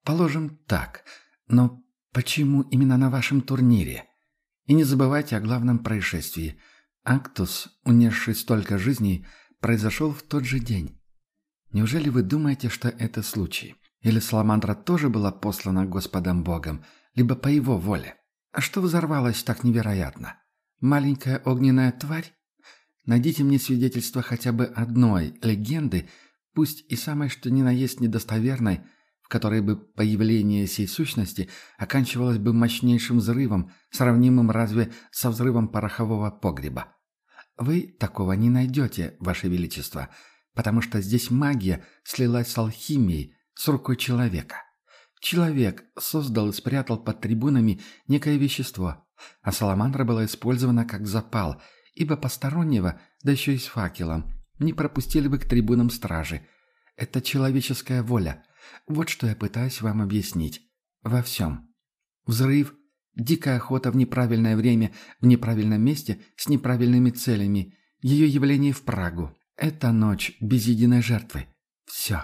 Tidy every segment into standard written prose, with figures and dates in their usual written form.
Положим так. Но почему именно на вашем турнире? И не забывайте о главном происшествии. Актус, унесший столько жизней, произошел в тот же день. Неужели вы думаете, что это случай? Или Саламандра тоже была послана Господом Богом, либо по его воле? А что взорвалось так невероятно? Маленькая огненная тварь? Найдите мне свидетельство хотя бы одной легенды, пусть и самой что ни на есть недостоверной, в которой бы появление сей сущности оканчивалось бы мощнейшим взрывом, сравнимым разве со взрывом порохового погреба. Вы такого не найдете, Ваше Величество, потому что здесь магия слилась с алхимией, с рукой человека. Человек создал и спрятал под трибунами некое вещество, а саламандра была использована как запал, ибо постороннего, да еще и с факелом, не пропустили бы к трибунам стражи. Это человеческая воля. Вот что я пытаюсь вам объяснить. Во всем. Взрыв, дикая охота в неправильное время, в неправильном месте, с неправильными целями, ее явление в Прагу. Это ночь без единой жертвы. Все.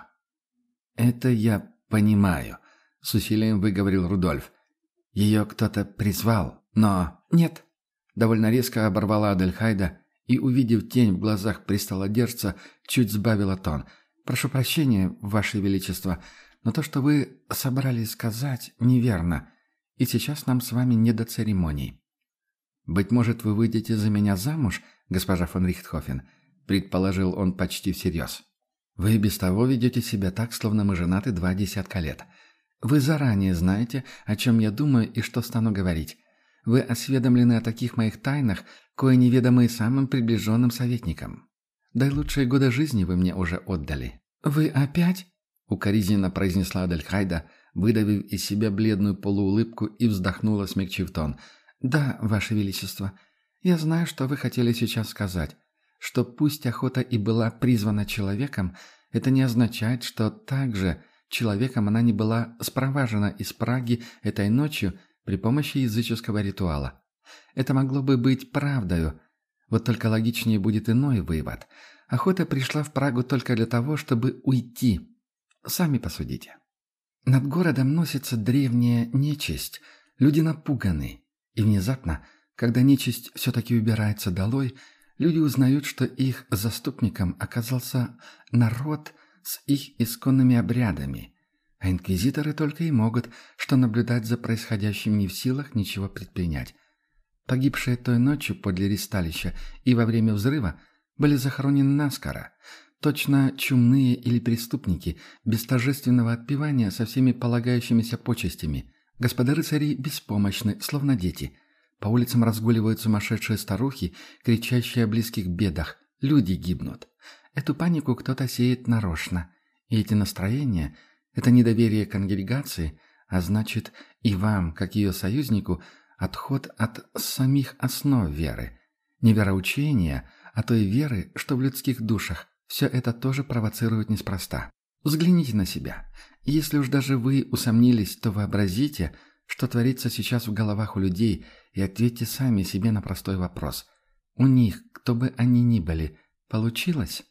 Это я понимаю, с усилием выговорил Рудольф. Ее кто-то призвал, но... Нет. Довольно резко оборвала Адельхайда и, увидев тень в глазах престолодержца, чуть сбавила тон. «Прошу прощения, Ваше Величество, но то, что вы собрались сказать, неверно, и сейчас нам с вами не до церемоний». «Быть может, вы выйдете за меня замуж, госпожа фон Рихтхофен?» — предположил он почти всерьез. «Вы без того ведете себя так, словно мы женаты 20 лет. Вы заранее знаете, о чем я думаю и что стану говорить. Вы осведомлены о таких моих тайнах, кое неведомы самым приближенным советникам. Да и лучшие годы жизни вы мне уже отдали». «Вы опять?» — укоризненно произнесла Адельхайда, выдавив из себя бледную полуулыбку и вздохнула, смягчив тон. «Да, Ваше Величество, я знаю, что вы хотели сейчас сказать. Что пусть охота и была призвана человеком, это не означает, что также человеком она не была спроважена из Праги этой ночью при помощи языческого ритуала. Это могло бы быть правдою. Вот только логичнее будет иной вывод. Охота пришла в Прагу только для того, чтобы уйти. Сами посудите. Над городом носится древняя нечисть. Люди напуганы. И внезапно, когда нечисть все-таки убирается долой, люди узнают, что их заступником оказался народ с их исконными обрядами. А инквизиторы только и могут, что наблюдать за происходящим, не в силах ничего предпринять. Погибшие той ночью подле ристалища и во время взрыва были захоронены наскоро. Точно чумные или преступники, без торжественного отпевания со всеми полагающимися почестями. Господа рыцари беспомощны, словно дети. По улицам разгуливают сумасшедшие старухи, кричащие о близких бедах. Люди гибнут. Эту панику кто-то сеет нарочно. И эти настроения – это недоверие к конгрегации, а значит и вам, как ее союзнику, отход от самих основ веры. Не вероучения, а той веры, что в людских душах. Все это тоже провоцирует неспроста. Взгляните на себя. Если уж даже вы усомнились, то вообразите, что творится сейчас в головах у людей, и ответьте сами себе на простой вопрос. У них, кто бы они ни были, получилось?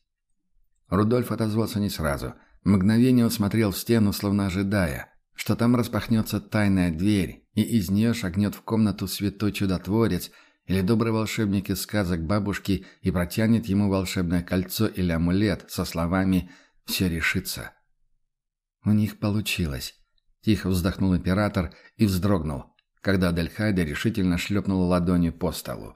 Рудольф отозвался не сразу. Мгновение он смотрел в стену, словно ожидая, что там распахнется тайная дверь, и из нее шагнет в комнату святой чудотворец или добрый волшебник из сказок бабушки и протянет ему волшебное кольцо или амулет со словами «все решится». У них получилось. Тихо вздохнул император и вздрогнул, когда Адельхайда решительно шлепнула ладонью по столу.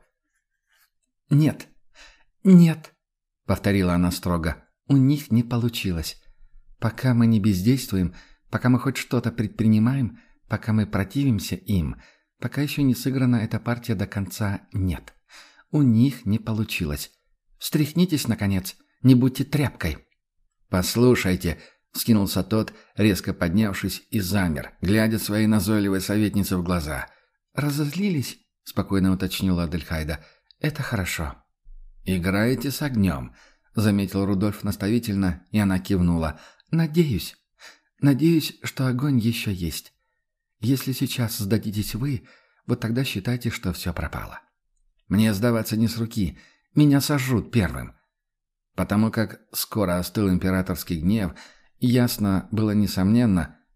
«Нет, нет», — повторила она строго, — «у них не получилось. Пока мы не бездействуем, пока мы хоть что-то предпринимаем, пока мы противимся им, пока еще не сыграна эта партия до конца, нет. У них не получилось. Встряхнитесь, наконец, не будьте тряпкой». «Послушайте», — вскинулся тот, резко поднявшись, и замер, глядя своей назойливой советнице в глаза. «Разозлились?» — спокойно уточнила Адельхайда. «Это хорошо». «Играете с огнем», — заметил Рудольф наставительно, и она кивнула. «Надеюсь. Надеюсь, что огонь еще есть. Если сейчас сдадитесь вы, вот тогда считайте, что все пропало. Мне сдаваться не с руки. Меня сожрут первым». Потому как скоро остыл императорский гнев, ясно было несомненно,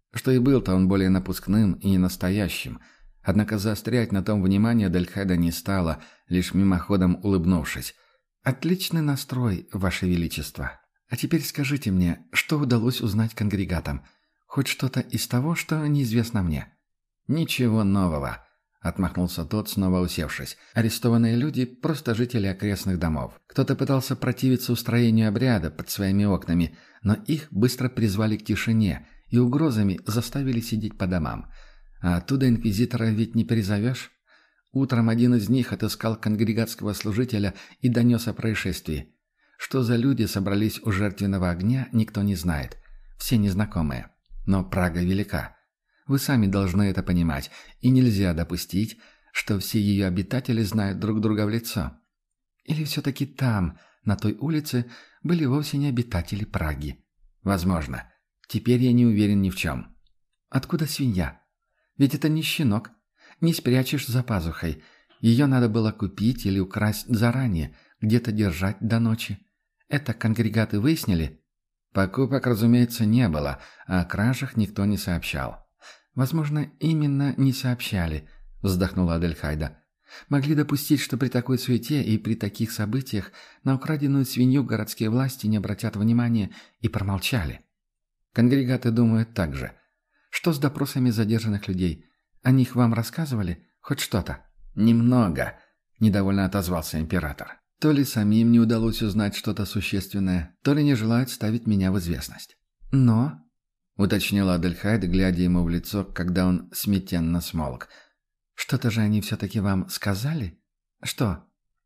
что и был-то он более напускным и ненастоящим. Однако заострять на том внимание Адельхайда не стала, лишь мимоходом улыбнувшись. «Отличный настрой, Ваше Величество. А теперь скажите мне, что удалось узнать конгрегатам? Хоть что-то из того, что неизвестно мне?» «Ничего нового», — отмахнулся тот, снова усевшись. «Арестованные люди — просто жители окрестных домов. Кто-то пытался противиться устроению обряда под своими окнами, но их быстро призвали к тишине и угрозами заставили сидеть по домам. А оттуда инквизитора ведь не перезовешь. Утром один из них отыскал конгрегатского служителя и донес о происшествии. Что за люди собрались у жертвенного огня, никто не знает. Все незнакомые. Но Прага велика. Вы сами должны это понимать, и нельзя допустить, что все ее обитатели знают друг друга в лицо. Или все-таки там, на той улице, были вовсе не обитатели Праги? Возможно. Теперь я не уверен ни в чем. Откуда свинья? Ведь это не щенок. Не спрячешь за пазухой. Ее надо было купить или украсть заранее, где-то держать до ночи. Это конгрегаты выяснили? Покупок, разумеется, не было, а о кражах никто не сообщал. «Возможно, именно не сообщали», — вздохнула Адельхайда. «Могли допустить, что при такой суете и при таких событиях на украденную свинью городские власти не обратят внимания и промолчали. Конгрегаты думают так же. Что с допросами задержанных людей? О них вам рассказывали? Хоть что-то?» «Немного», — недовольно отозвался император. «То ли самим не удалось узнать что-то существенное, то ли не желают ставить меня в известность». «Но...» — уточнила Адельхайда, глядя ему в лицо, когда он смятенно смолк. «Что-то же они все-таки вам сказали? Что?»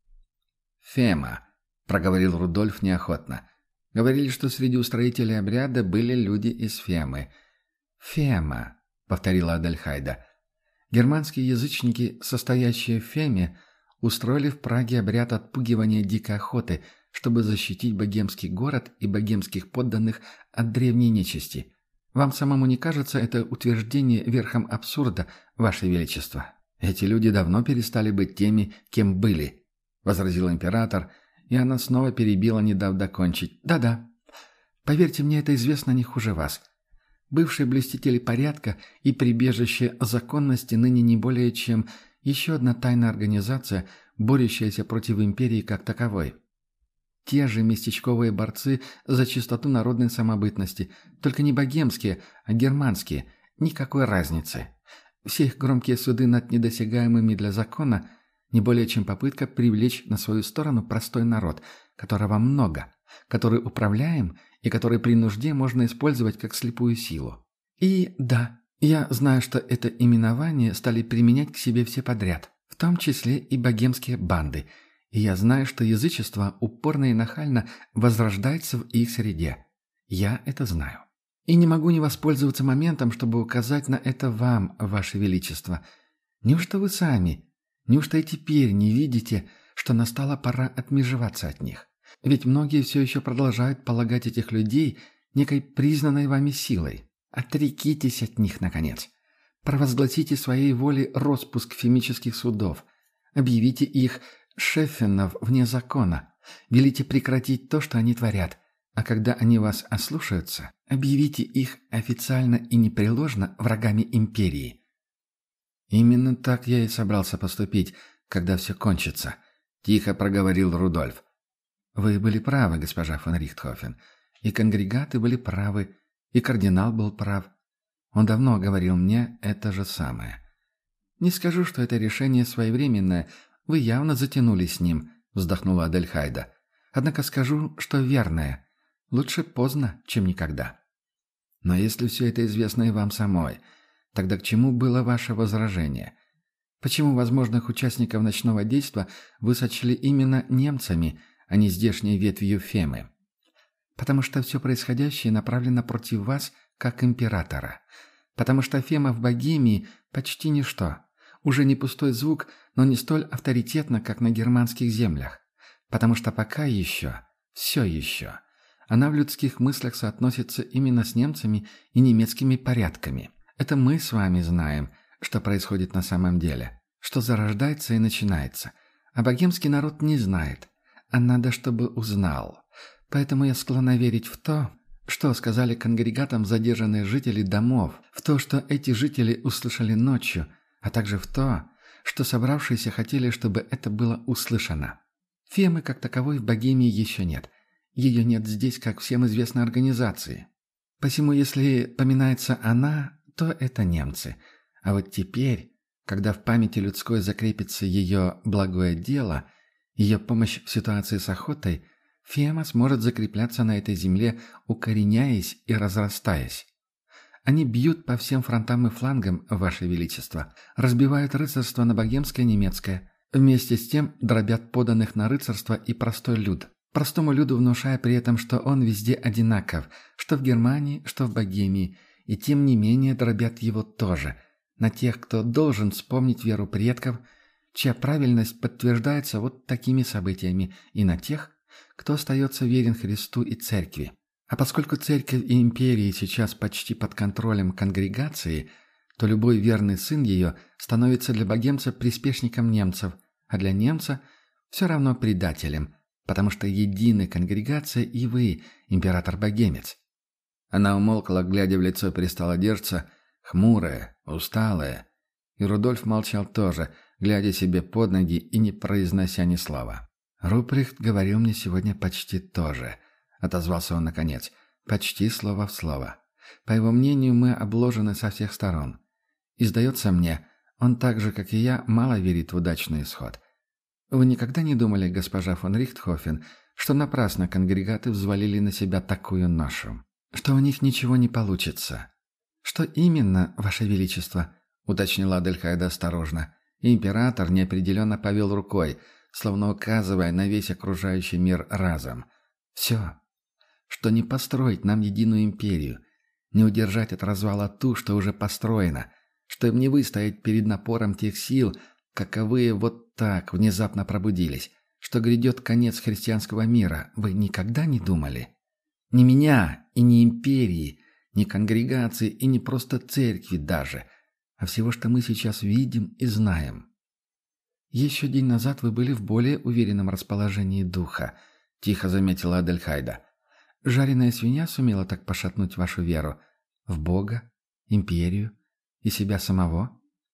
«Фема», — проговорил Рудольф неохотно. «Говорили, что среди устроителей обряда были люди из Фемы». «Фема», — повторила Адельхайда. «Германские язычники, состоящие в Феме, устроили в Праге обряд отпугивания дикой охоты, чтобы защитить богемский город и богемских подданных от древней нечисти. Вам самому не кажется это утверждение верхом абсурда, Ваше Величество? Эти люди давно перестали быть теми, кем были», — возразил император, и она снова перебила, не дав докончить. «Да-да. Поверьте мне, это известно не хуже вас. Бывшие блюстители порядка и прибежище законности ныне не более чем еще одна тайная организация, борющаяся против империи как таковой. Те же местечковые борцы за чистоту народной самобытности, только не богемские, а германские, никакой разницы. Все их громкие суды над недосягаемыми для закона не более чем попытка привлечь на свою сторону простой народ, которого много, который управляем и который при нужде можно использовать как слепую силу. И да, я знаю, что это именование стали применять к себе все подряд, в том числе и богемские банды, и я знаю, что язычество упорно и нахально возрождается в их среде. Я это знаю. И не могу не воспользоваться моментом, чтобы указать на это вам, Ваше Величество. Неужто вы сами, неужто и теперь не видите, что настала пора отмежеваться от них? Ведь многие все еще продолжают полагать этих людей некой признанной вами силой. Отрекитесь от них, наконец. Провозгласите своей волей распуск фемических судов. Объявите их шефенов вне закона. Велите прекратить то, что они творят. А когда они вас ослушаются, объявите их официально и непреложно врагами империи. «Именно так я и собрался поступить, когда все кончится», — тихо проговорил Рудольф. «Вы были правы, госпожа фон Рихтхофен. И конгрегаты были правы, и кардинал был прав. Он давно говорил мне это же самое. Не скажу, что это решение своевременное. Вы явно затянули с ним», — вздохнула Адельхайда. «Однако скажу, что верное. Лучше поздно, чем никогда». «Но если все это известно и вам самой, тогда к чему было ваше возражение? Почему возможных участников ночного действа вы сочли именно немцами, а не здешней ветвью Фемы?» «Потому что все происходящее направлено против вас, как императора. Потому что Фема в Богемии почти ничто. Уже не пустой звук, но не столь авторитетно, как на германских землях. Потому что пока еще, все еще, она в людских мыслях соотносится именно с немцами и немецкими порядками. Это мы с вами знаем, что происходит на самом деле, что зарождается и начинается. А богемский народ не знает, а надо, чтобы узнал. Поэтому я склонна верить в то, Что сказали конгрегатам задержанные жители домов, в то, что эти жители услышали ночью, а также в то, что собравшиеся хотели, чтобы это было услышано. Фемы как таковой в Богемии еще нет. Ее нет здесь, как всем известной организации. Посему, если поминается она, то это немцы. А вот теперь, когда в памяти людской закрепится ее благое дело, ее помощь в ситуации с охотой, Фема сможет закрепляться на этой земле, укореняясь и разрастаясь. Они бьют по всем фронтам и флангам, Ваше Величество, разбивают рыцарство на богемское и немецкое, вместе с тем дробят поданных на рыцарство и простой люд, простому люду внушая при этом, что он везде одинаков, что в Германии, что в Богемии, и тем не менее дробят его тоже, на тех, кто должен вспомнить веру предков, чья правильность подтверждается вот такими событиями, и на тех, кто остается верен Христу и Церкви. А поскольку Церковь и империи сейчас почти под контролем конгрегации, то любой верный сын ее становится для богемца приспешником немцев, а для немца все равно предателем, потому что едины конгрегация и вы, император-богемец. Она умолкла, глядя в лицо престолодержца, хмурая, усталая, и Рудольф молчал тоже, глядя себе под ноги и не произнося ни слова. «Руприхт говорил мне сегодня почти то же», — отозвался он наконец, — «почти слово в слово. По его мнению, мы обложены со всех сторон. И, сдается мне, он так же, как и я, мало верит в удачный исход. Вы никогда не думали, госпожа фон Рихтхофен, что напрасно конгрегаты взвалили на себя такую ношу? Что у них ничего не получится?» «Что именно, Ваше Величество?» — уточнила Адельхайда осторожно. И император неопределенно повел рукой, словно указывая на весь окружающий мир разом. «Все. Что не построить нам единую империю, не удержать от развала ту, что уже построено, что им не выстоять перед напором тех сил, каковые вот так внезапно пробудились, что грядет конец христианского мира, вы никогда не думали? Ни меня и ни империи, ни конгрегации и не просто церкви даже, а всего, что мы сейчас видим и знаем». «Еще день назад вы были в более уверенном расположении духа», — тихо заметила Адельхайда. «Жареная свинья сумела так пошатнуть вашу веру? В Бога, империю и себя самого?»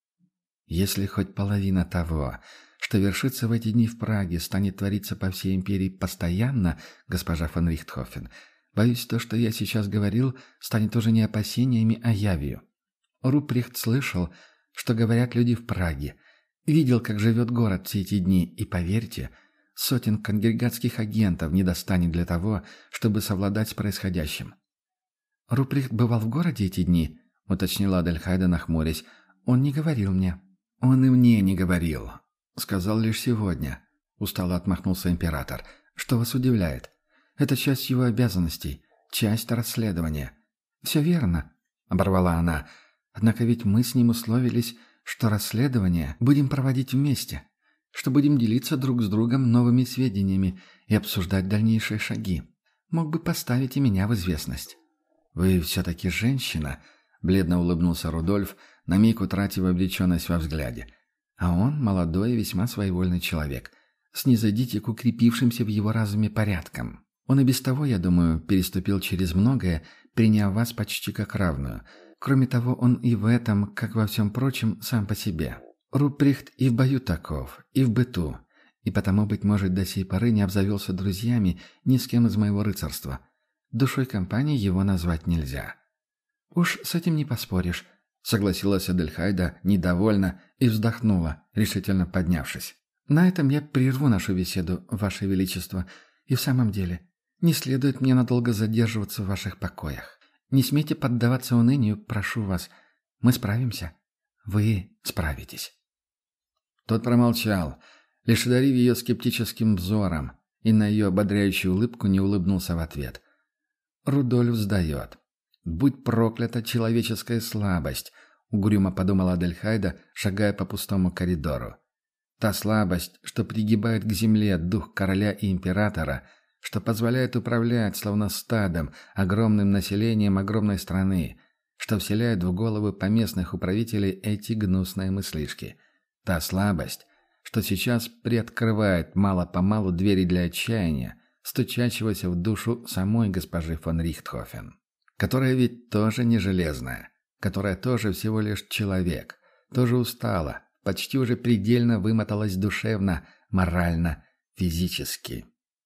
«Если хоть половина того, что вершится в эти дни в Праге, станет твориться по всей империи постоянно, госпожа фон Рихтхофен, боюсь, то, что я сейчас говорил, станет уже не опасениями, а явью. Руприхт слышал, что говорят люди в Праге, видел, как живет город все эти дни, и, поверьте, сотен конгрегатских агентов не достанет для того, чтобы совладать с происходящим». «Руприхт бывал в городе эти дни?» — уточнила Адельхайда, нахмурясь. «Он не говорил мне». «Он и мне не говорил. Сказал лишь сегодня», — устало отмахнулся император. «Что вас удивляет? Это часть его обязанностей, часть расследования». «Все верно», — оборвала она. «Однако ведь мы с ним условились, что расследование будем проводить вместе, что будем делиться друг с другом новыми сведениями и обсуждать дальнейшие шаги. Мог бы поставить и меня в известность». «Вы все-таки женщина», — бледно улыбнулся Рудольф, на миг утратив облеченность во взгляде. «А он молодой и весьма своевольный человек. Снизойдите к укрепившимся в его разуме порядкам. Он и без того, я думаю, переступил через многое, приняв вас почти как равную. Кроме того, он и в этом, как во всем прочем, сам по себе. Руприхт и в бою таков, и в быту, и потому, быть может, до сей поры не обзавелся друзьями ни с кем из моего рыцарства. Душой компании его назвать нельзя». «Уж с этим не поспоришь», — согласилась Адельхайда, недовольно, и вздохнула, решительно поднявшись. «На этом я прерву нашу беседу, Ваше Величество, и в самом деле, не следует мне надолго задерживаться в ваших покоях. Не смейте поддаваться унынию, прошу вас. Мы справимся. Вы справитесь». Тот промолчал, лишь одарив ее скептическим взором, и на ее ободряющую улыбку не улыбнулся в ответ. «Рудольф сдает. Будь проклята человеческая слабость», — угрюмо подумала Адельхайда, шагая по пустому коридору. «Та слабость, что пригибает к земле дух короля и императора, что позволяет управлять, словно стадом, огромным населением огромной страны, что вселяет в головы поместных управителей эти гнусные мыслишки. Та слабость, что сейчас приоткрывает мало-помалу двери для отчаяния, стучащегося в душу самой госпожи фон Рихтхофен, которая ведь тоже не железная, которая тоже всего лишь человек, тоже устала, почти уже предельно вымоталась душевно, морально, физически.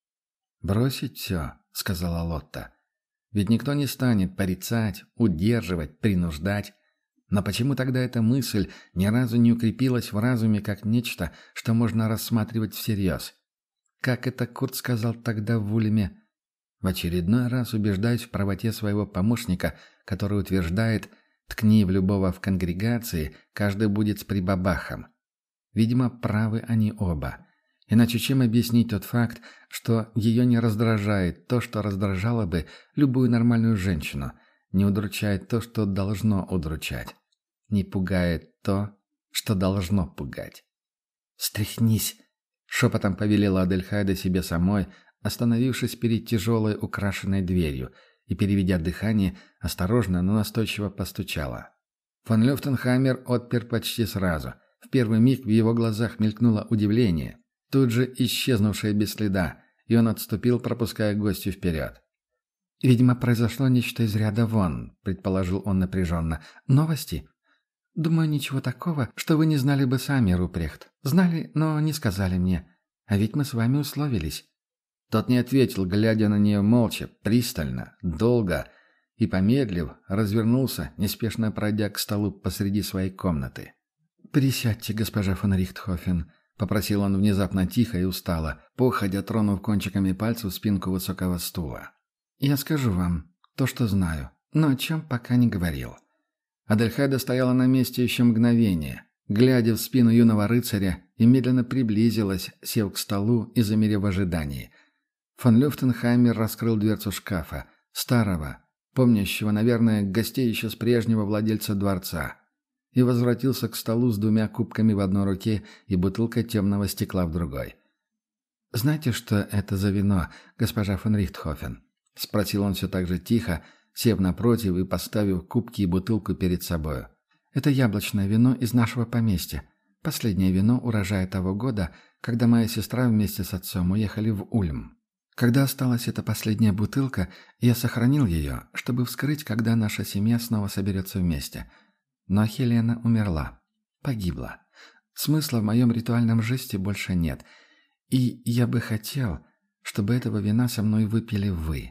«Бросить все», — сказала Лотта. «Ведь никто не станет порицать, удерживать, принуждать. Но почему тогда эта мысль ни разу не укрепилась в разуме как нечто, что можно рассматривать всерьез? Как это Курт сказал тогда в Улеме? В очередной раз убеждаюсь в правоте своего помощника, который утверждает, ткни в любого в конгрегации, каждый будет с прибабахом. Видимо, правы они оба. Иначе чем объяснить тот факт, что ее не раздражает то, что раздражало бы любую нормальную женщину, не удручает то, что должно удручать, не пугает то, что должно пугать? «Встряхнись!» — шепотом повелела Адельхайда себе самой, остановившись перед тяжелой украшенной дверью и, переведя дыхание, осторожно, но настойчиво постучала. Фон Люфтенхаймер отпер почти сразу. В первый миг в его глазах мелькнуло удивление, тут же исчезнувшее без следа, и он отступил, пропуская гостью вперед. «Видимо, произошло нечто из ряда вон», — предположил он напряженно. «Новости?» «Думаю, ничего такого, что вы не знали бы сами, Рупрехт. Знали, но не сказали мне. А ведь мы с вами условились». Тот не ответил, глядя на нее молча, пристально, долго, и, помедлив, развернулся, неспешно пройдя к столу посреди своей комнаты. «Присядьте, госпожа фон Рихтхофен», — попросил он внезапно тихо и устало, походя тронув кончиками пальцев спинку высокого стула. «Я скажу вам то, что знаю, но о чем пока не говорил». Адельхайда стояла на месте еще мгновение, глядя в спину юного рыцаря, и медленно приблизилась, сев к столу и замерев в ожидании. Фон Люфтенхаймер раскрыл дверцу шкафа, старого, помнящего, наверное, гостей еще с прежнего владельца дворца, и возвратился к столу с 2 кубками в одной руке и бутылкой темного стекла в другой. «Знаете, что это за вино, госпожа фон Рихтхофен?» — спросил он все так же тихо, сев напротив и поставив кубки и бутылку перед собою. «Это яблочное вино из нашего поместья. Последнее вино урожая того года, когда моя сестра вместе с отцом уехали в Ульм. Когда осталась эта последняя бутылка, я сохранил ее, чтобы вскрыть, когда наша семья снова соберется вместе. Но Хелена умерла. Погибла. Смысла в моем ритуальном жесте больше нет. И я бы хотел, чтобы этого вина со мной выпили вы.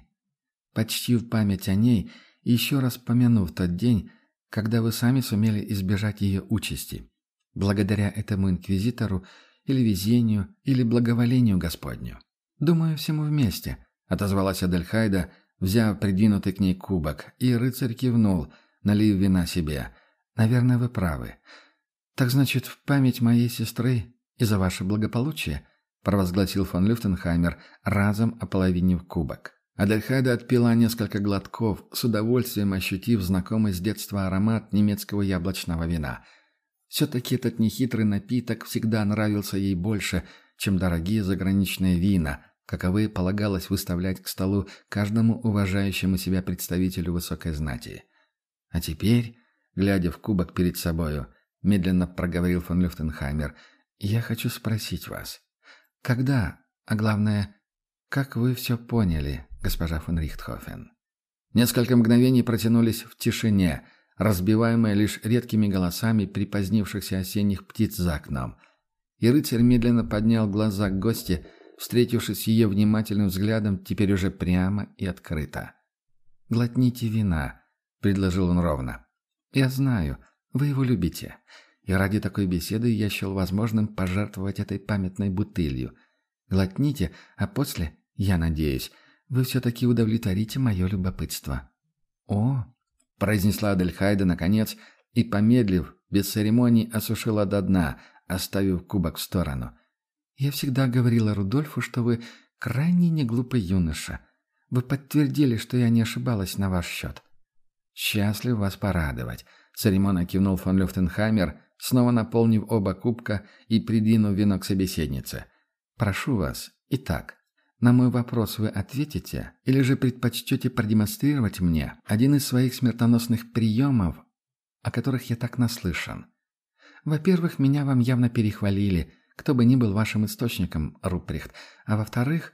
Почтив память о ней и еще раз помянув тот день, когда вы сами сумели избежать ее участи. Благодаря этому инквизитору или везению, или благоволению Господню. «Думаю, всему вместе», — отозвалась Адельхайда, взяв придвинутый к ней кубок, и рыцарь кивнул, налив вина себе. «Наверное, вы правы. Так значит, в память моей сестры и за ваше благополучие», — провозгласил фон Люфтенхаймер, разом ополовинив кубок. Адельхайда отпила несколько глотков, с удовольствием ощутив знакомый с детства аромат немецкого яблочного вина. Все-таки этот нехитрый напиток всегда нравился ей больше, чем дорогие заграничные вина, каковы полагалось выставлять к столу каждому уважающему себя представителю высокой знати. А теперь, глядя в кубок перед собою, медленно проговорил фон Люфтенхаймер, «Я хочу спросить вас, когда, а главное, как вы все поняли, госпожа фон Рихтхофен?» Несколько мгновений протянулись в тишине, разбиваемые лишь редкими голосами припозднившихся осенних птиц за окном. И рыцарь медленно поднял глаза к гости, встретившись с ее внимательным взглядом теперь уже прямо и открыто. «Глотните вина», — предложил он ровно. «Я знаю, вы его любите, и ради такой беседы я счел возможным пожертвовать этой памятной бутылью. Глотните, а после, я надеюсь, вы все-таки удовлетворите мое любопытство». «О!» — произнесла Адельхайда наконец, и, помедлив, без церемоний осушила до дна, оставив кубок в сторону. «Я всегда говорила Рудольфу, что вы крайне неглупый юноша. Вы подтвердили, что я не ошибалась на ваш счет». «Счастлив вас порадовать», — церемонно кивнул фон Люфтенхаймер, снова наполнив оба кубка и придвинув вино к собеседнице. «Прошу вас, итак, на мой вопрос вы ответите, или же предпочтете продемонстрировать мне один из своих смертоносных приемов, о которых я так наслышан? Во-первых, меня вам явно перехвалили, кто бы ни был вашим источником, Рупрехт, а во-вторых,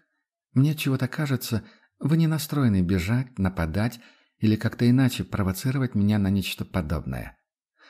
Мне чего-то кажется, вы не настроены бежать, нападать или как-то иначе провоцировать меня на нечто подобное».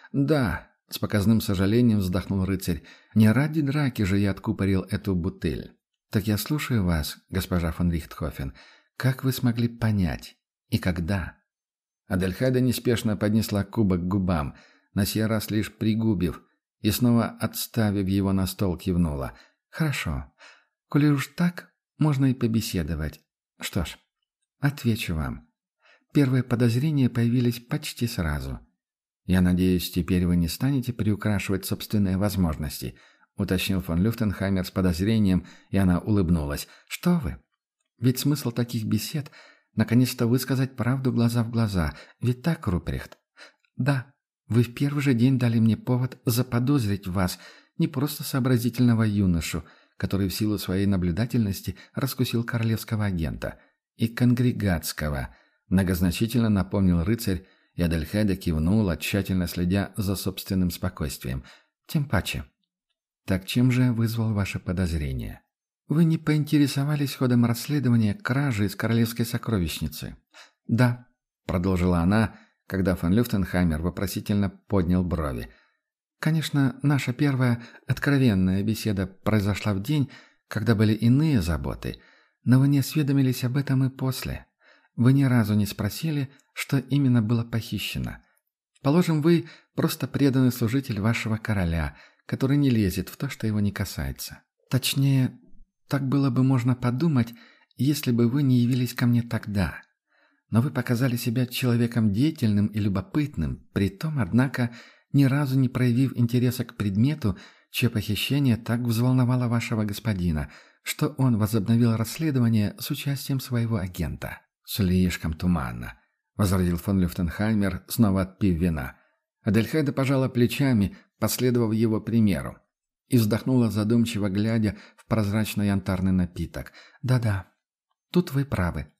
«Да», — с показным сожалением вздохнул рыцарь, — «не ради драки же я откупорил эту бутыль». «Так я слушаю вас, госпожа фон Рихтхофен. Как вы смогли понять? И когда?» Адельхайда неспешно поднесла кубок к губам, на сей раз лишь пригубив, и снова, отставив его на стол, кивнула. «Хорошо. Коли уж так, можно и побеседовать. Что ж, отвечу вам. Первые подозрения появились почти сразу. Я надеюсь, теперь вы не станете приукрашивать собственные возможности», уточнил фон Люфтенхаймер с подозрением, и она улыбнулась. «Что вы? Ведь смысл таких бесед — наконец-то высказать правду глаза в глаза. Ведь так, Рупрехт? Да, вы в первый же день дали мне повод заподозрить в вас не просто сообразительного юношу, который в силу своей наблюдательности раскусил королевского агента, и конгрегатского», многозначительно напомнил рыцарь, и Адельхайда кивнула, тщательно следя за собственным спокойствием. «Тем паче. Так чем же вызвал ваше подозрение? Вы не поинтересовались ходом расследования кражи из королевской сокровищницы?» «Да», — продолжила она, когда фон Люфтенхаймер вопросительно поднял брови. «Конечно, наша первая откровенная беседа произошла в день, когда были иные заботы, но вы не осведомились об этом и после. Вы ни разу не спросили, что именно было похищено. Положим, вы просто преданный служитель вашего короля, который не лезет в то, что его не касается. Точнее, так было бы можно подумать, если бы вы не явились ко мне тогда. Но вы показали себя человеком деятельным и любопытным, притом, однако, ни разу не проявив интереса к предмету, чье похищение так взволновало вашего господина, что он возобновил расследование с участием своего агента». «Слишком туманно», — возразил фон Люфтенхаймер, снова отпив вина. Адельхайда пожала плечами, последовав его примеру, и вздохнула задумчиво, глядя в прозрачный янтарный напиток. «Да-да, тут вы правы.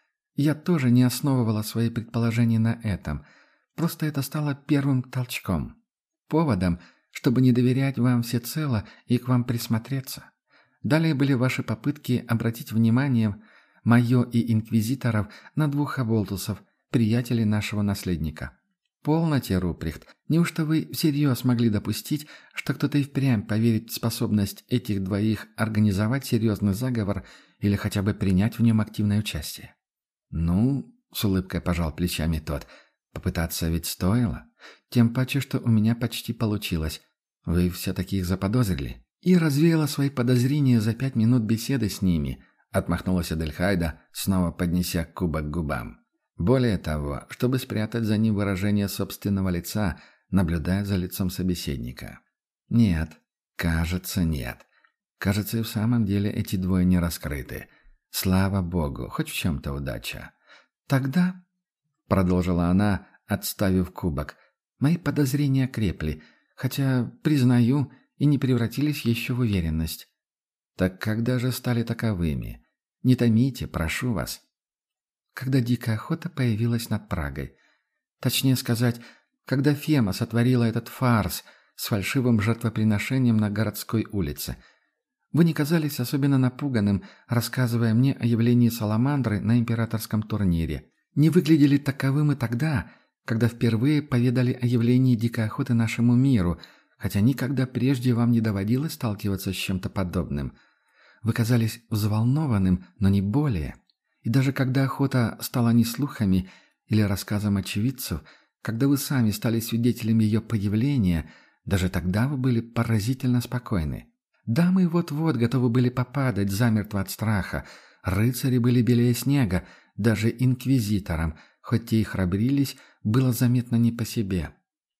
Я тоже не основывала свои предположения на этом. Просто это стало первым толчком. Поводом, чтобы не доверять вам всецело и к вам присмотреться. Далее были ваши попытки обратить внимание мое и инквизиторов на двух оболтусов, приятелей нашего наследника. Полноте, Рупрехт, неужто вы всерьез могли допустить, что кто-то и впрямь поверит в способность этих двоих организовать серьезный заговор или хотя бы принять в нем активное участие?» «Ну», — с улыбкой пожал плечами тот, — «попытаться ведь стоило. Тем паче, что у меня почти получилось. Вы все-таки их заподозрили». «И развеяла свои подозрения за 5 минут беседы с ними», — отмахнулась Адельхайда, снова поднеся кубок к губам. Более того, чтобы спрятать за ним выражение собственного лица, наблюдая за лицом собеседника. «Нет, кажется, нет. Кажется, и в самом деле эти двое не раскрыты. Слава богу, хоть в чем-то удача. Тогда, — продолжила она, отставив кубок, — мои подозрения крепли, хотя, признаю, и не превратились еще в уверенность». «Так когда же стали таковыми? Не томите, прошу вас». «Когда дикая охота появилась над Прагой. Точнее сказать, когда Фема сотворила этот фарс с фальшивым жертвоприношением на городской улице. Вы не казались особенно напуганным, рассказывая мне о явлении Саламандры на императорском турнире. Не выглядели таковым и тогда, когда впервые поведали о явлении дикой охоты нашему миру, хотя никогда прежде вам не доводилось сталкиваться с чем-то подобным. Вы казались взволнованным, но не более. И даже когда охота стала не слухами или рассказом очевидцев, когда вы сами стали свидетелем ее появления, даже тогда вы были поразительно спокойны. Дамы вот-вот готовы были попадать замертво от страха, рыцари были белее снега, даже инквизиторам, хоть те и храбрились, было заметно не по себе.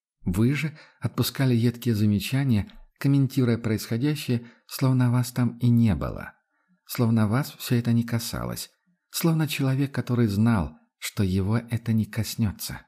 Вы же отпускали едкие замечания, комментируя происходящее, словно вас там и не было. Словно вас все это не касалось. Словно человек, который знал, что его это не коснется.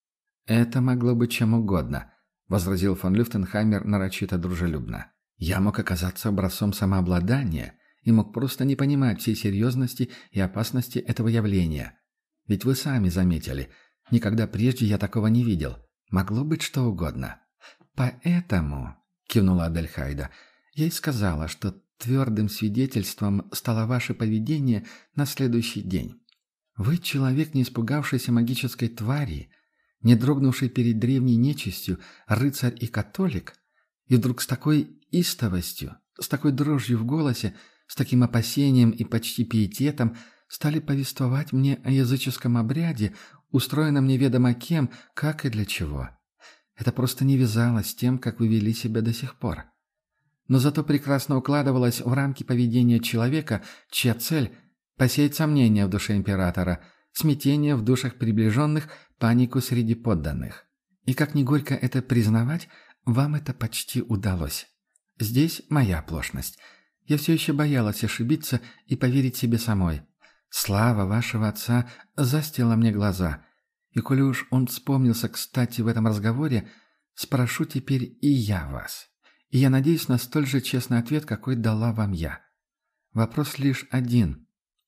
«Это могло быть чем угодно», — возразил фон Люфтенхаймер нарочито дружелюбно. «Я мог оказаться образцом самообладания и мог просто не понимать всей серьезности и опасности этого явления. Ведь вы сами заметили, никогда прежде я такого не видел. Могло быть что угодно». «Поэтому», — кивнула Адельхайда, — «я и сказала, что твердым свидетельством стало ваше поведение на следующий день. Вы человек, не испугавшийся магической твари, не дрогнувший перед древней нечистью, рыцарь и католик, и вдруг с такой истовостью, с такой дрожью в голосе, с таким опасением и почти пиететом стали повествовать мне о языческом обряде, устроенном неведомо кем, как и для чего. Это просто не вязалось с тем, как вы вели себя до сих пор. Но зато прекрасно укладывалось в рамки поведения человека, чья цель – посеять сомнения в душе императора, смятение в душах приближенных, панику среди подданных. И как ни горько это признавать, вам это почти удалось. Здесь моя оплошность. Я все еще боялась ошибиться и поверить себе самой. Слава вашего отца застила мне глаза. И коли уж он вспомнился, кстати, в этом разговоре, спрошу теперь и я вас. И я надеюсь на столь же честный ответ, какой дала вам я. Вопрос лишь один.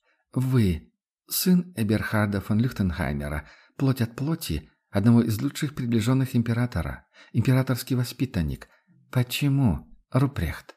Вы, сын Эберхарда фон Люхтенхаймера, плоть от плоти, одного из лучших приближенных императора, императорский воспитанник. Почему, Рупрехт?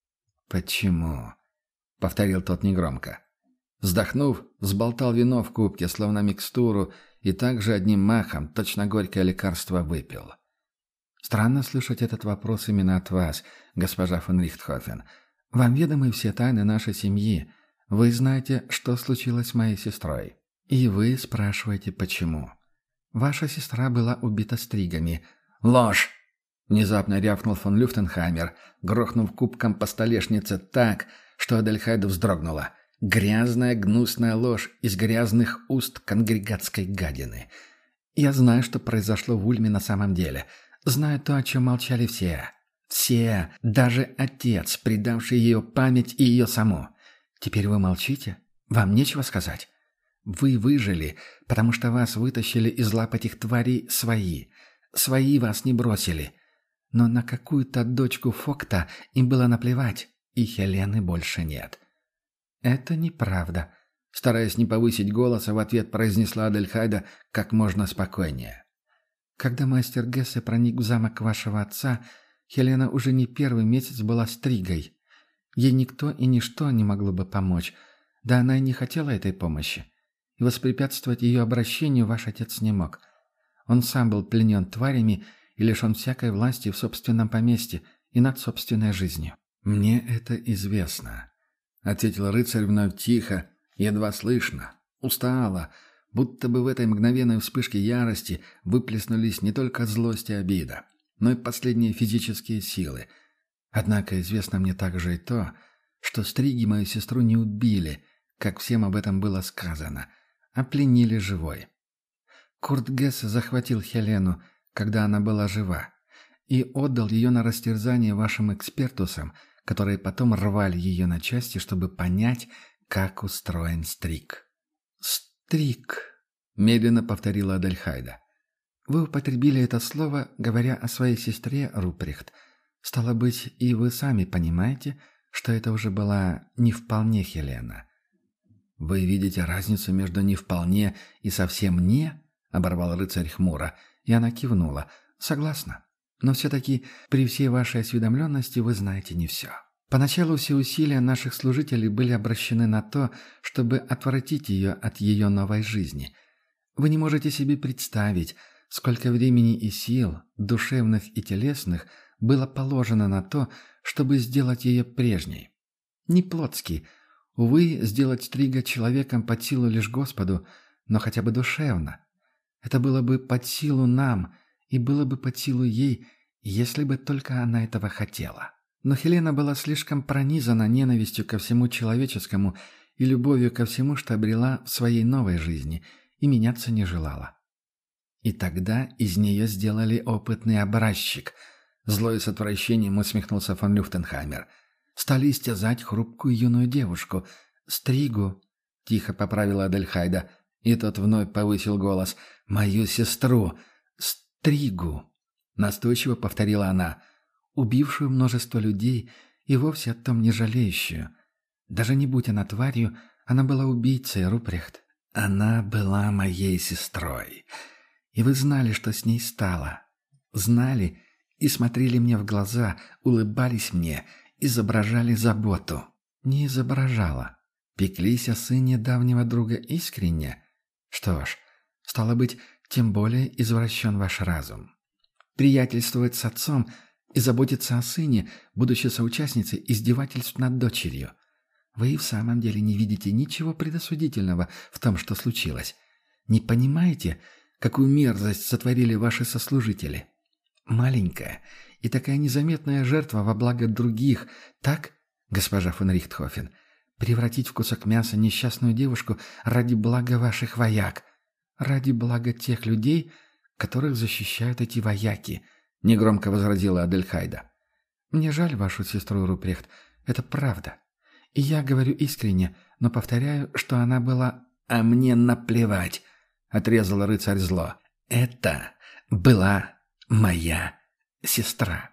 «Почему?» — повторил тот негромко. Вздохнув, взболтал вино в кубке, словно микстуру, и также одним махом точно горькое лекарство выпил. «Странно слышать этот вопрос именно от вас, госпожа фон Рихтхофен. Вам ведомы все тайны нашей семьи. Вы знаете, что случилось с моей сестрой. И вы спрашиваете, почему. Ваша сестра была убита стригами». «Ложь!» — внезапно рявкнул фон Люфтенхаймер, грохнув кубком по столешнице так, что Адельхайда вздрогнула. Грязная, гнусная ложь из грязных уст конгрегатской гадины. Я знаю, что произошло в Ульме на самом деле. Знаю то, о чем молчали все. Все, даже отец, предавший ее память и ее саму. Теперь вы молчите? Вам нечего сказать? Вы выжили, потому что вас вытащили из лап этих тварей свои. Свои вас не бросили. Но на какую-то дочку Фокта им было наплевать, и Хелены больше нет. «Это неправда», — стараясь не повысить голоса, в ответ произнесла Адельхайда как можно спокойнее. «Когда мастер Гессе проник в замок вашего отца, Хелена уже не первый месяц была стригой. Ей никто и ничто не могло бы помочь, да она и не хотела этой помощи. И воспрепятствовать ее обращению ваш отец не мог. Он сам был пленен тварями и лишен всякой власти в собственном поместье и над собственной жизнью». «Мне это известно», — ответил рыцарь вновь тихо, едва слышно, устало, будто бы в этой мгновенной вспышке ярости выплеснулись не только злость и обида, но и последние физические силы. Однако известно мне также и то, что стриги мою сестру не убили, как всем об этом было сказано, а пленили живой. Курт Гессе захватил Хелену, когда она была жива, и отдал ее на растерзание вашим экспертусам, которые потом рвали ее на части, чтобы понять, как устроен стриг. «Стриг», — медленно повторила Адельхайда. «Вы употребили это слово, говоря о своей сестре, Рупрехт. Стало быть, и вы сами понимаете, что это уже была не вполне Хелена». «Вы видите разницу между «не вполне» и «совсем не»?» — оборвал рыцарь хмуро, и она кивнула. «Согласна. Но все-таки при всей вашей осведомленности вы знаете не все. Поначалу все усилия наших служителей были обращены на то, чтобы отвратить ее от ее новой жизни. Вы не можете себе представить, сколько времени и сил, душевных и телесных, было положено на то, чтобы сделать ее прежней. Не плотски. Увы, сделать Стрига человеком под силу лишь Господу, но хотя бы душевно. Это было бы под силу нам, и было бы под силу ей, если бы только она этого хотела. Но Хелена была слишком пронизана ненавистью ко всему человеческому и любовью ко всему, что обрела в своей новой жизни, и меняться не желала. И тогда из нее сделали опытный образчик. Злой с отвращением усмехнулся фон Люфтенхаймер. Стали истязать хрупкую юную девушку. «Стригу», — тихо поправила Адельхайда, и тот вновь повысил голос. «Мою сестру! Стригу!» Настойчиво повторила она, убившую множество людей и вовсе о том не жалеющую. Даже не будь она тварью, она была убийцей, Рупрехт. Она была моей сестрой. И вы знали, что с ней стало. Знали и смотрели мне в глаза, улыбались мне изображали заботу. Не изображала. Пеклись о сыне давнего друга искренне. Что ж, стало быть, тем более извращен ваш разум. Приятельствовать с отцом и заботиться о сыне, будучи соучастницей издевательств над дочерью. Вы и в самом деле не видите ничего предосудительного в том, что случилось. Не понимаете, какую мерзость сотворили ваши сослужители? Маленькая и такая незаметная жертва во благо других, так, госпожа фон Рихтхофен, превратить в кусок мяса несчастную девушку ради блага ваших вояк, ради блага тех людей, которых защищают эти вояки, негромко возразила Адельхайда. Мне жаль вашу сестру, Рупрехт, это правда. И я говорю искренне, но повторяю, что она была... «А мне наплевать», — отрезал рыцарь зло. «Это была моя сестра.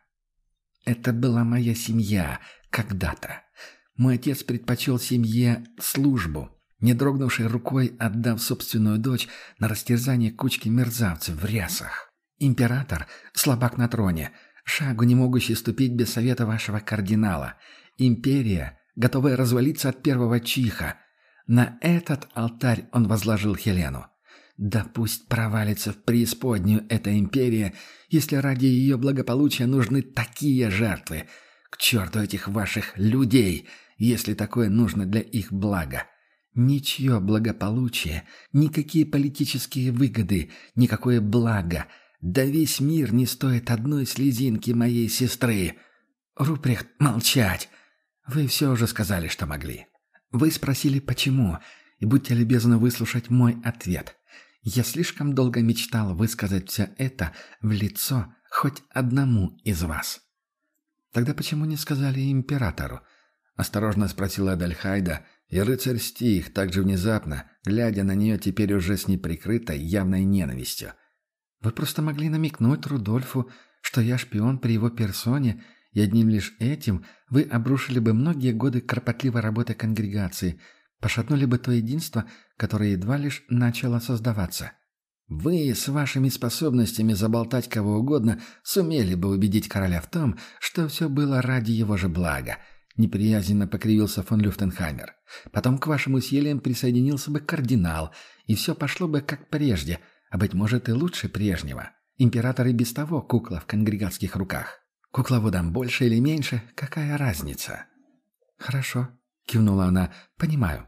Это была моя семья когда-то. Мой отец предпочел семье службу, не дрогнувшей рукой отдав собственную дочь на растерзание кучки мерзавцев в рясах. Император — слабак на троне, шагу не могущий ступить без совета вашего кардинала. Империя, готовая развалиться от первого чиха. На этот алтарь он возложил Хелену. Да пусть провалится в преисподнюю эта империя, если ради ее благополучия нужны такие жертвы. К черту этих ваших людей, если такое нужно для их блага. Ничье благополучие, никакие политические выгоды, никакое благо. Да весь мир не стоит одной слезинки моей сестры. Рупрехт, молчать! Вы все уже сказали, что могли. Вы спросили, почему, и будьте любезны выслушать мой ответ. Я слишком долго мечтал высказать все это в лицо хоть одному из вас. Тогда почему не сказали императору? Осторожно спросила Адельхайда, и рыцарь стих так же внезапно, глядя на нее теперь уже с неприкрытой явной ненавистью. Вы просто могли намекнуть Рудольфу, что я шпион при его персоне, и одним лишь этим вы обрушили бы многие годы кропотливой работы конгрегации, пошатнули бы то единство, которое едва лишь начало создаваться. Вы с вашими способностями заболтать кого угодно сумели бы убедить короля в том, что все было ради его же блага. Неприязненно покривился фон Люфтенхаймер. Потом к вашим усилиям присоединился бы кардинал, и все пошло бы как прежде, а быть может и лучше прежнего. Император и без того кукла в конгрегатских руках. Кукловодам больше или меньше, какая разница? Хорошо, кивнула она, понимаю.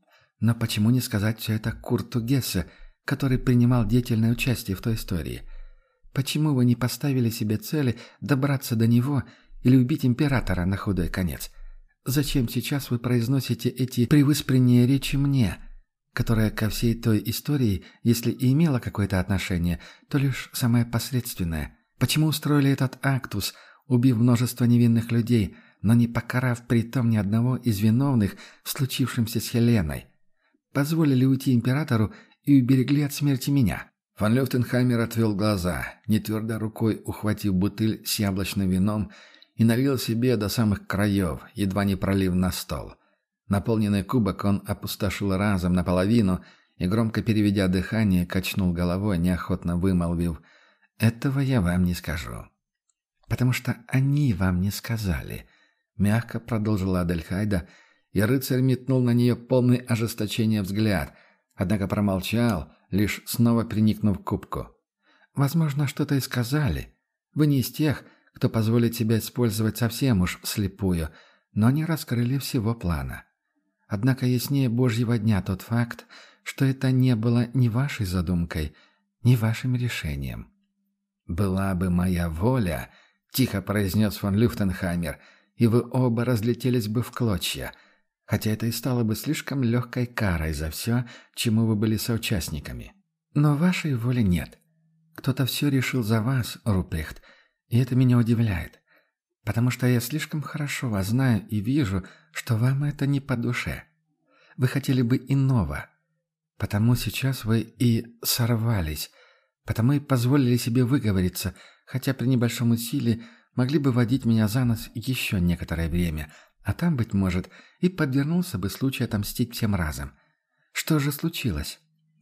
Но почему не сказать все это Курту Гессе, который принимал деятельное участие в той истории? Почему вы не поставили себе цели добраться до него или убить императора на худой конец? Зачем сейчас вы произносите эти привыспренние речи мне, которая ко всей той истории, если и имела какое-то отношение, то лишь самое посредственное? Почему устроили этот актус, убив множество невинных людей, но не покарав притом ни одного из виновных в случившемся с Хеленой? Позволили уйти императору и уберегли от смерти меня. Фон Люфтенхаймер отвел глаза, нетвердой рукой ухватив бутыль с яблочным вином и налил себе до самых краев, едва не пролив на стол. Наполненный кубок он опустошил разом наполовину и, громко переведя дыхание, качнул головой, неохотно вымолвив: «Этого я вам не скажу». «Потому что они вам не сказали», — мягко продолжила Адельхайда, и рыцарь метнул на нее полный ожесточения взгляд, однако промолчал, лишь снова приникнув к кубку. «Возможно, что-то и сказали. Вы не из тех, кто позволит себя использовать совсем уж вслепую, но не раскрыли всего плана. Однако яснее Божьего дня тот факт, что это не было ни вашей задумкой, ни вашим решением». «Была бы моя воля», — тихо произнес фон Люфтенхаймер, «и вы оба разлетелись бы в клочья, хотя это и стало бы слишком легкой карой за все, чему вы были соучастниками. Но вашей воли нет. Кто-то все решил за вас, Рупрехт, и это меня удивляет, потому что я слишком хорошо вас знаю и вижу, что вам это не по душе. Вы хотели бы иного, потому сейчас вы и сорвались, потому и позволили себе выговориться, хотя при небольшом усилии могли бы водить меня за нос еще некоторое время, а там, быть может, и подвернулся бы случай отомстить всем разом. Что же случилось?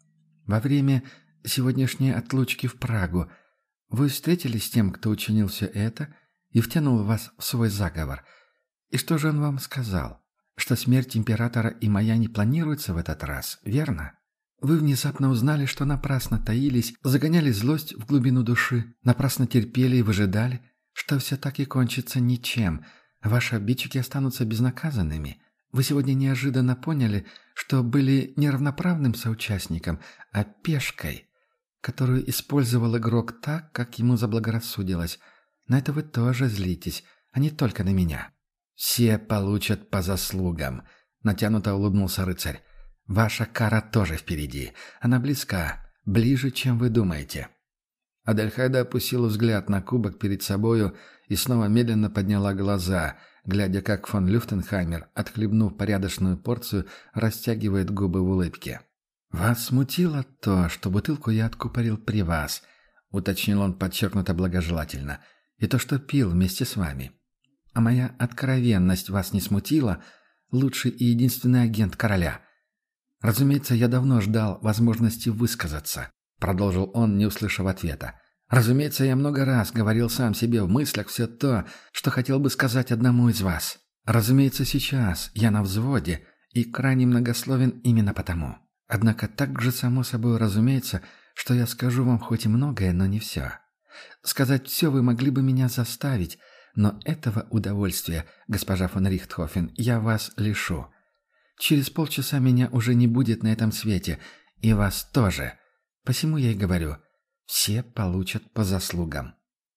Во время сегодняшней отлучки в Прагу вы встретились с тем, кто учинил все это, и втянул вас в свой заговор. И что же он вам сказал? Что смерть императора и моя не планируется в этот раз, верно? Вы внезапно узнали, что напрасно таились, загоняли злость в глубину души, напрасно терпели и выжидали, что все так и кончится ничем, а ваши обидчики останутся безнаказанными. Вы сегодня неожиданно поняли, что были не равноправным соучастником, а пешкой, которую использовал игрок так, как ему заблагорассудилось. На это вы тоже злитесь, а не только на меня. «Все получат по заслугам», — натянуто улыбнулся рыцарь. «Ваша кара тоже впереди. Она близка, ближе, чем вы думаете». Адельхайда опустила взгляд на кубок перед собою и снова медленно подняла глаза, глядя, как фон Люфтенхаймер, отхлебнув порядочную порцию, растягивает губы в улыбке. «Вас смутило то, что бутылку я откупорил при вас», — уточнил он подчеркнуто благожелательно, — «и то, что пил вместе с вами. А моя откровенность вас не смутила? Лучший и единственный агент короля. Разумеется, я давно ждал возможности высказаться», — продолжил он, не услышав ответа. «Разумеется, я много раз говорил сам себе в мыслях все то, что хотел бы сказать одному из вас. Разумеется, сейчас я на взводе и крайне многословен именно потому. Однако так же само собой разумеется, что я скажу вам хоть и многое, но не все. Сказать все вы могли бы меня заставить, но этого удовольствия, госпожа фон Рихтхофен, я вас лишу. Через полчаса меня уже не будет на этом свете, и вас тоже. Посему я и говорю, все получат по заслугам».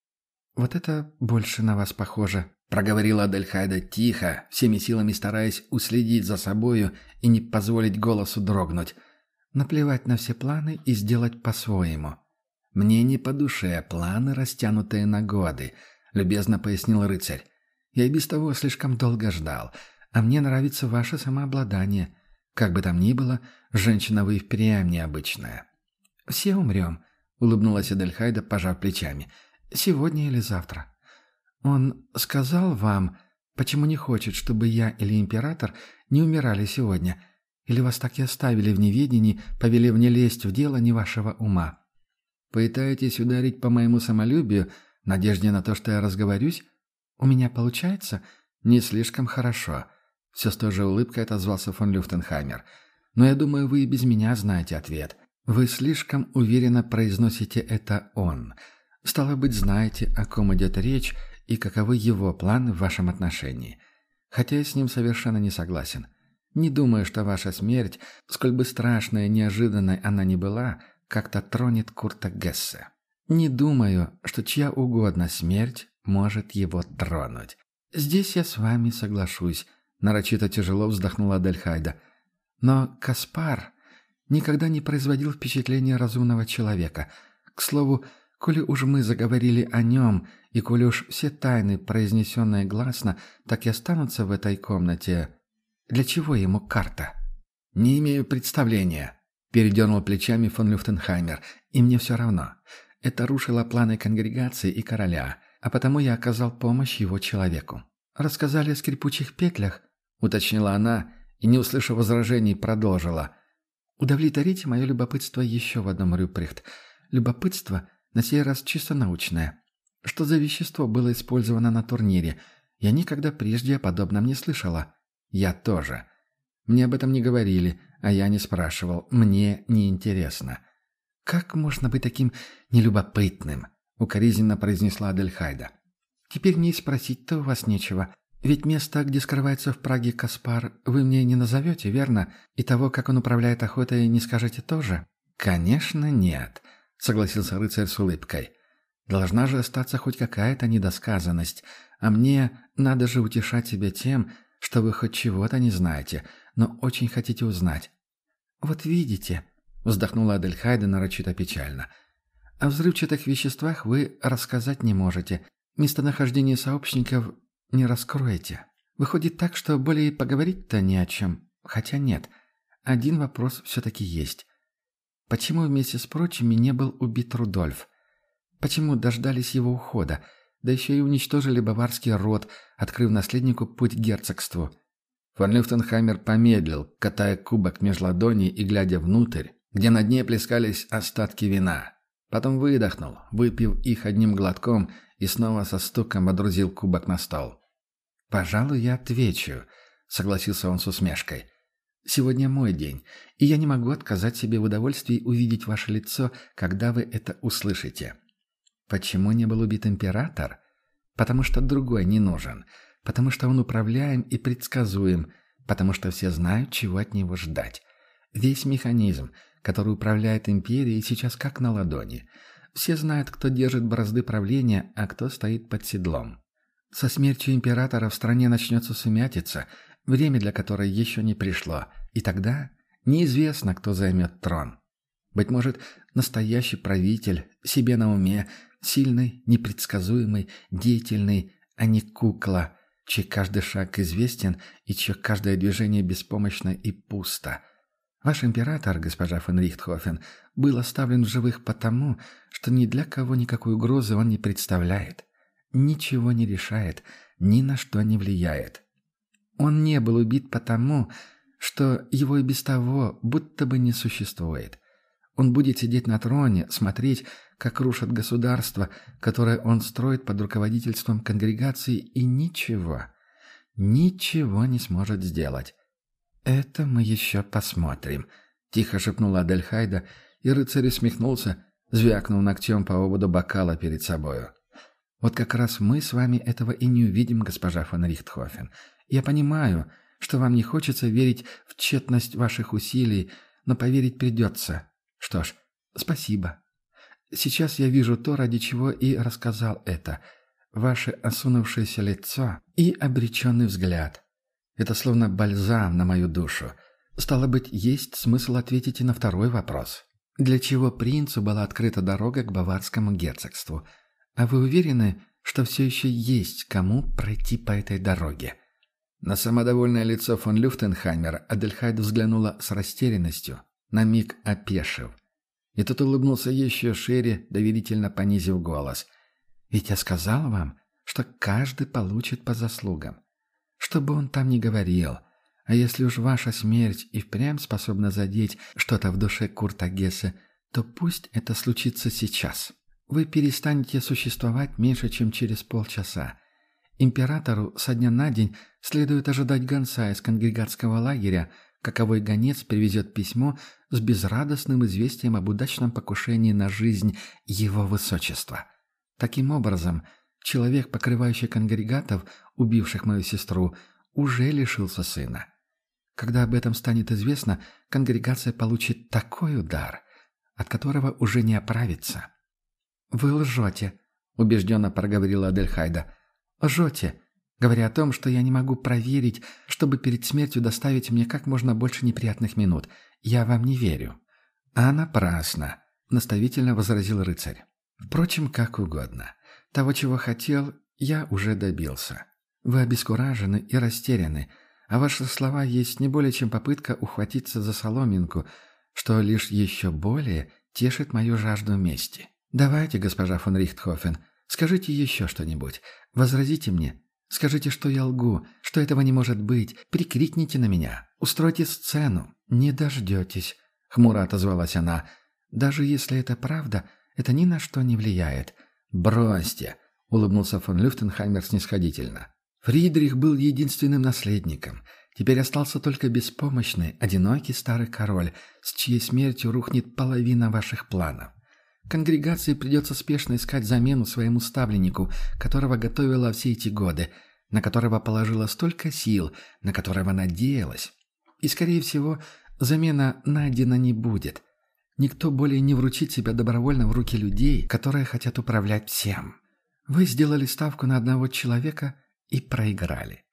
«Вот это больше на вас похоже», — проговорила Адельхайда тихо, всеми силами стараясь уследить за собою и не позволить голосу дрогнуть. «Наплевать на все планы и сделать по-своему». «Мне не по душе планы, растянутые на годы», — любезно пояснил рыцарь. «Я и без того слишком долго ждал, а мне нравится ваше самообладание. Как бы там ни было, женщина вы и впрямь необычная». «Все умрем», — улыбнулась Адельхайда, пожав плечами. «Сегодня или завтра. Он сказал вам, почему не хочет, чтобы я или император не умирали сегодня? Или вас так и оставили в неведении, повелев не лезть в дело не вашего ума? Пытаетесь ударить по моему самолюбию, в надежде на то, что я разговорюсь? У меня получается? Не слишком хорошо». Все с той же улыбкой отозвался фон Люфтенхаймер. «Но я думаю, вы и без меня знаете ответ. Вы слишком уверенно произносите это «он». Стало быть, знаете, о ком идет речь и каковы его планы в вашем отношении. Хотя я с ним совершенно не согласен. Не думаю, что ваша смерть, сколь бы страшной и неожиданной она ни была, как-то тронет Курта Гессе. Не думаю, что чья угодно смерть может его тронуть. Здесь я с вами соглашусь», — нарочито тяжело вздохнула Адельхайда. «Но Каспар никогда не производил впечатления разумного человека. К слову, коли уж мы заговорили о нем, и коли уж все тайны, произнесенные гласно, так и останутся в этой комнате, для чего ему карта?» «Не имею представления», — передернул плечами фон Люфтенхаймер, — «и мне все равно. Это рушило планы конгрегации и короля, а потому я оказал помощь его человеку». «Рассказали о скрипучих петлях?» — уточнила она, и, не услышав возражений, продолжила. «Удовлетворите мое любопытство еще в одном, Рюприхт. Любопытство, на сей раз чисто научное. Что за вещество было использовано на турнире? Я никогда прежде о подобном не слышала». «Я тоже. Мне об этом не говорили, а я не спрашивал. Мне неинтересно». «Как можно быть таким нелюбопытным?» — укоризненно произнесла Адельхайда. «Теперь мне и спросить-то у вас нечего. Ведь место, где скрывается в Праге Каспар, вы мне не назовете, верно? И того, как он управляет охотой, не скажете тоже?» «Конечно, нет», — согласился рыцарь с улыбкой. «Должна же остаться хоть какая-то недосказанность, а мне надо же утешать себя тем, что вы хоть чего-то не знаете, но очень хотите узнать». «Вот видите», — вздохнула Адельхайда нарочито печально, — «о взрывчатых веществах вы рассказать не можете. Местонахождение сообщников не раскроете. Выходит так, что более поговорить-то не о чем. Хотя нет, один вопрос все-таки есть. Почему вместе с прочими не был убит Рудольф? Почему дождались его ухода, да еще и уничтожили баварский род, открыв наследнику путь к герцогству?» Фон Люфтенхаймер помедлил, катая кубок меж ладоней и глядя внутрь, где на дне плескались остатки вина. Потом выдохнул, выпив их одним глотком, и снова со стуком водрузил кубок на стол. «Пожалуй, я отвечу», — согласился он с усмешкой. «Сегодня мой день, и я не могу отказать себе в удовольствии увидеть ваше лицо, когда вы это услышите». Почему не был убит император? Потому что другой не нужен. Потому что он управляем и предсказуем. Потому что все знают, чего от него ждать. Весь механизм, который управляет империей, сейчас как на ладони. Все знают, кто держит бразды правления, а кто стоит под седлом. Со смертью императора в стране начнется сумятица, время для которой еще не пришло. И тогда неизвестно, кто займет трон. Быть может, настоящий правитель, себе на уме, сильный, непредсказуемый, деятельный, а не кукла, чей каждый шаг известен и чье каждое движение беспомощно и пусто. Ваш император, госпожа фон Рихтхофен, был оставлен в живых потому, что ни для кого никакой угрозы он не представляет, ничего не решает, ни на что не влияет. Он не был убит потому, что его и без того будто бы не существует. Он будет сидеть на троне, смотреть, как рушат государство, которое он строит под руководительством конгрегации, и ничего не сможет сделать. «Это мы еще посмотрим», — тихо шепнула Адельхайда, и рыцарь усмехнулся, звякнув ногтем по ободу бокала перед собою. «Вот как раз мы с вами этого и не увидим, госпожа фон Рихтхофен. Я понимаю, что вам не хочется верить в тщетность ваших усилий, но поверить придется. Что ж, спасибо. Сейчас я вижу то, ради чего и рассказал это. Ваше осунувшееся лицо и обреченный взгляд. Это словно бальзам на мою душу. Стало быть, есть смысл ответить и на второй вопрос. Для чего принцу была открыта дорога к Баварскому герцогству? А вы уверены, что все еще есть кому пройти по этой дороге?» На самодовольное лицо фон Люфтенхаймера Адельхайда взглянула с растерянностью, на миг опешив. И тот улыбнулся еще шире, доверительно понизив голос. «Ведь я сказал вам, что каждый получит по заслугам. Что бы он там ни говорил, а если уж ваша смерть и впрямь способна задеть что-то в душе Курта Гессе, то пусть это случится сейчас. Вы перестанете существовать меньше, чем через полчаса. Императору со дня на день следует ожидать гонца из конгрегатского лагеря, каковой гонец привезет письмо с безрадостным известием об удачном покушении на жизнь его высочества. Таким образом, человек, покрывающий конгрегатов, убивших мою сестру, уже лишился сына. Когда об этом станет известно, конгрегация получит такой удар, от которого уже не оправится». «Вы лжете», — убежденно проговорила Адельхайда. «Лжете, говоря о том, что я не могу проверить, чтобы перед смертью доставить мне как можно больше неприятных минут. Я вам не верю». «А напрасно», — наставительно возразил рыцарь. «Впрочем, как угодно. Того, чего хотел, я уже добился. Вы обескуражены и растеряны, а ваши слова есть не более чем попытка ухватиться за соломинку, что лишь еще более тешит мою жажду мести. Давайте, госпожа фон Рихтхофен, скажите еще что-нибудь. Возразите мне. Скажите, что я лгу, что этого не может быть. Прикрикните на меня. Устройте сцену. Не дождетесь», — хмуро отозвалась она. «Даже если это правда, это ни на что не влияет». «Бросьте», — улыбнулся фон Люфтенхаймер снисходительно. «Фридрих был единственным наследником. Теперь остался только беспомощный, одинокий старый король, с чьей смертью рухнет половина ваших планов. Конгрегации придется спешно искать замену своему ставленнику, которого готовила все эти годы, на которого положила столько сил, на которого надеялась. И, скорее всего, замена найдена не будет. Никто более не вручит себя добровольно в руки людей, которые хотят управлять всем. Вы сделали ставку на одного человека и проиграли.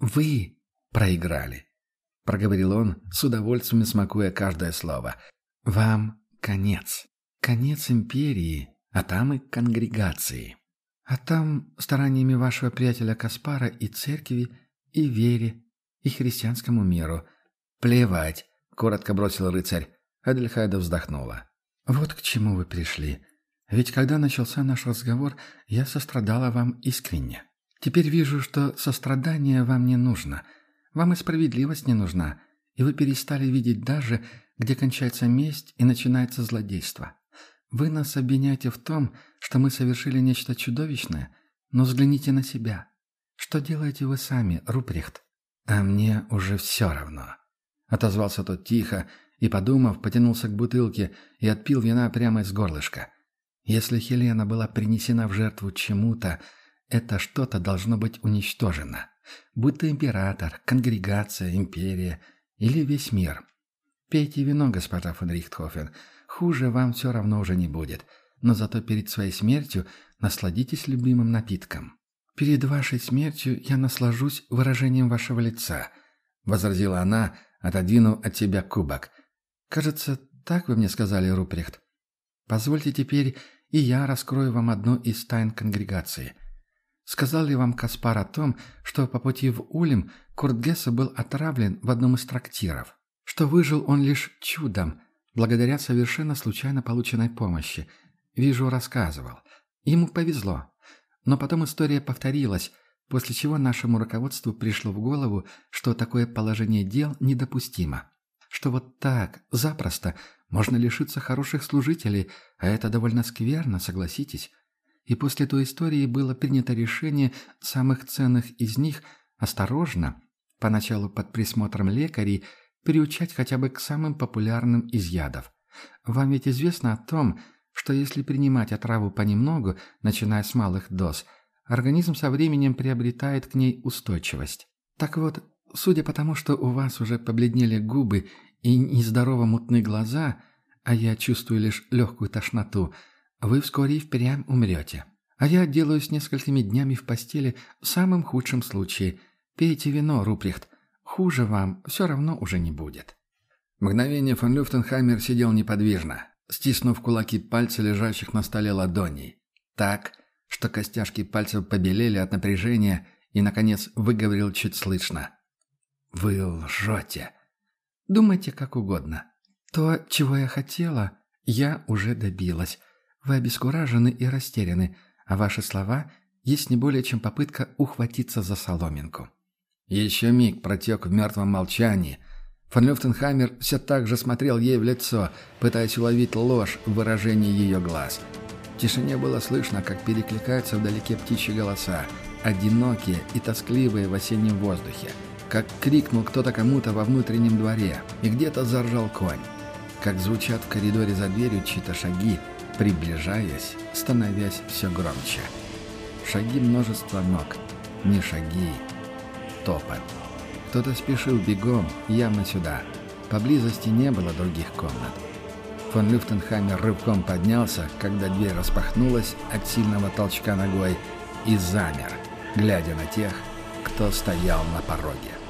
Вы проиграли», — проговорил он, с удовольствием смакуя каждое слово. «Вам конец. Конец империи, а там и конгрегации. А там стараниями вашего приятеля Каспара и церкви, и вере, и христианскому миру». «Плевать», — коротко бросил рыцарь. Адельхайда вздохнула. «Вот к чему вы пришли. Ведь когда начался наш разговор, я сострадала вам искренне. Теперь вижу, что сострадание вам не нужно. Вам и справедливость не нужна, и вы перестали видеть даже, где кончается месть и начинается злодейство. Вы нас обвиняете в том, что мы совершили нечто чудовищное, но взгляните на себя. Что делаете вы сами, Руприхт?» «А мне уже все равно», — отозвался тот тихо и, подумав, потянулся к бутылке и отпил вина прямо из горлышка. «Если Хелена была принесена в жертву чему-то, это что-то должно быть уничтожено. Будь то император, конгрегация, империя или весь мир. Пейте вино, госпожа фон Рихтхофен, хуже вам все равно уже не будет, но зато перед своей смертью насладитесь любимым напитком». «Перед вашей смертью я наслажусь выражением вашего лица», — возразила она, отодвинув от себя кубок. «Кажется, так вы мне сказали, Руприхт. Позвольте теперь и я раскрою вам одну из тайн конгрегации. Сказал ли вам Каспар о том, что по пути в Улем Курт Гессе был отравлен в одном из трактиров? Что выжил он лишь чудом, благодаря совершенно случайно полученной помощи? Вижу, рассказывал. Ему повезло. Но потом история повторилась, после чего нашему руководству пришло в голову, что такое положение дел недопустимо. Что вот так, запросто, можно лишиться хороших служителей, а это довольно скверно, согласитесь. И после той истории было принято решение самых ценных из них осторожно, поначалу под присмотром лекарей, приучать хотя бы к самым популярным из ядов. Вам ведь известно о том, что если принимать отраву понемногу, начиная с малых доз, организм со временем приобретает к ней устойчивость. Так вот, судя по тому, что у вас уже побледнели губы и нездорово мутны глаза, а я чувствую лишь легкую тошноту, вы вскоре и впрямь умрете. А я отделаюсь несколькими днями в постели в самом худшем случае. Пейте вино, Руприхт. Хуже вам все равно уже не будет». Мгновение фон Люфтенхаймер сидел неподвижно, стиснув кулаки пальцы, лежащих на столе ладоней. Так, что костяшки пальцев побелели от напряжения, и, наконец, выговорил чуть слышно. «Вы лжете». «Думайте как угодно. То, чего я хотела, я уже добилась. Вы обескуражены и растеряны, а ваши слова есть не более чем попытка ухватиться за соломинку». Еще миг протек в мертвом молчании. Фон Люфтенхаймер все так же смотрел ей в лицо, пытаясь уловить ложь в выражении ее глаз. В тишине было слышно, как перекликаются вдалеке птичьи голоса, одинокие и тоскливые в осеннем воздухе. Как крикнул кто-то кому-то во внутреннем дворе, и где-то заржал конь. Как звучат в коридоре за дверью чьи-то шаги, приближаясь, становясь все громче. Шаги множества ног, не шаги, топот. Кто-то спешил бегом, явно сюда. Поблизости не было других комнат. Фон Люфтенхаймер рывком поднялся, когда дверь распахнулась от сильного толчка ногой, и замер, глядя на тех, кто стоял на пороге.